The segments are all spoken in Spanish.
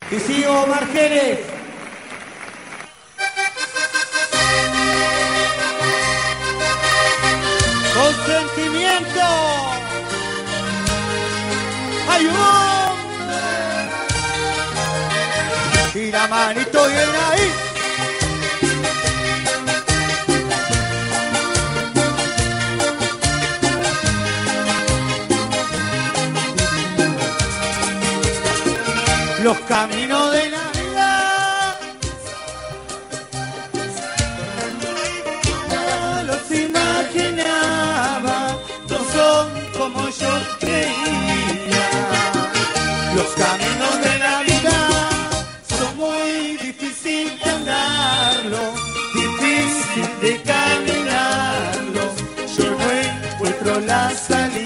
Y sigo Margeles. Con sentimiento. ¡Ayúdame! Y la manito bien ahí. Los caminos de Navidad no los imaginaba, no son como yo creía. Los caminos de Navidad son muy difíciles de andarlo, difícil de caminarlo. Yo no encuentro la salida.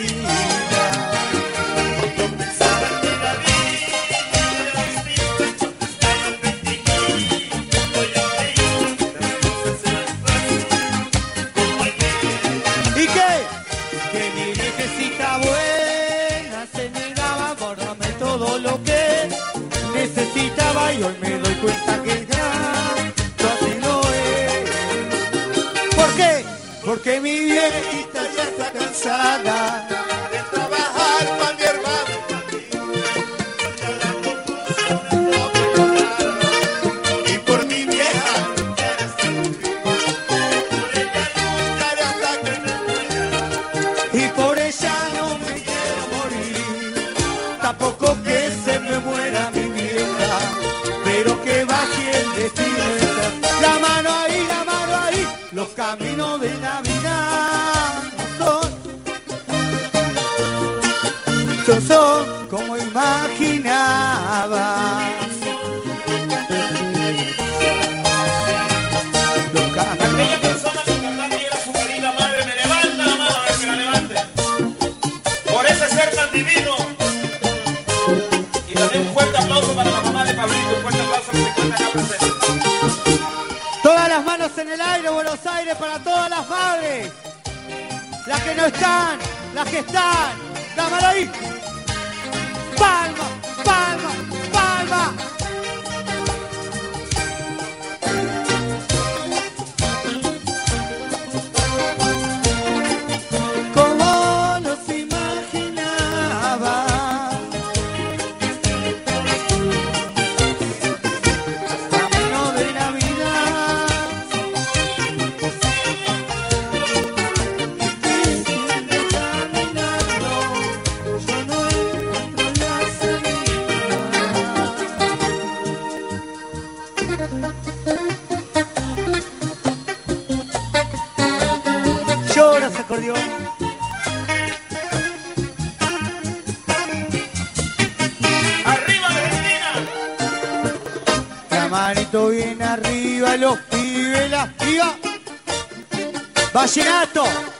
Que mi viejecita buena se negaba por darme todo lo que necesitaba y hoy me doy cuenta que ya así no es. ¿Por qué? Porque mi viejita ya está cansada de trabajar para mi hermano y por mi vieja. Y por ella no me quiero morir, tampoco que se me muera mi vieja, pero que baje el destino. La mano ahí, los caminos de Navidad no son como imaginaba. Aquella persona que cantante era su querida madre, me levanta la mano a ver que la levante. Por ese ser tan divino. Y también un fuerte aplauso para la mamá de Pablito, un fuerte aplauso que se encuentra acá presente. Todas las manos en el aire, Buenos Aires, para todas las madres. Las que no están, las que están. La mano ahí. Palma, palma, palma. Como nos imaginaba. Camino de Navidad. Difícil de caminarlo. Yo no encuentro la salida. Llora ese acordeón. ¡Arriba Argentina! La manito bien arriba, los pibes, las pibas. Vallenato.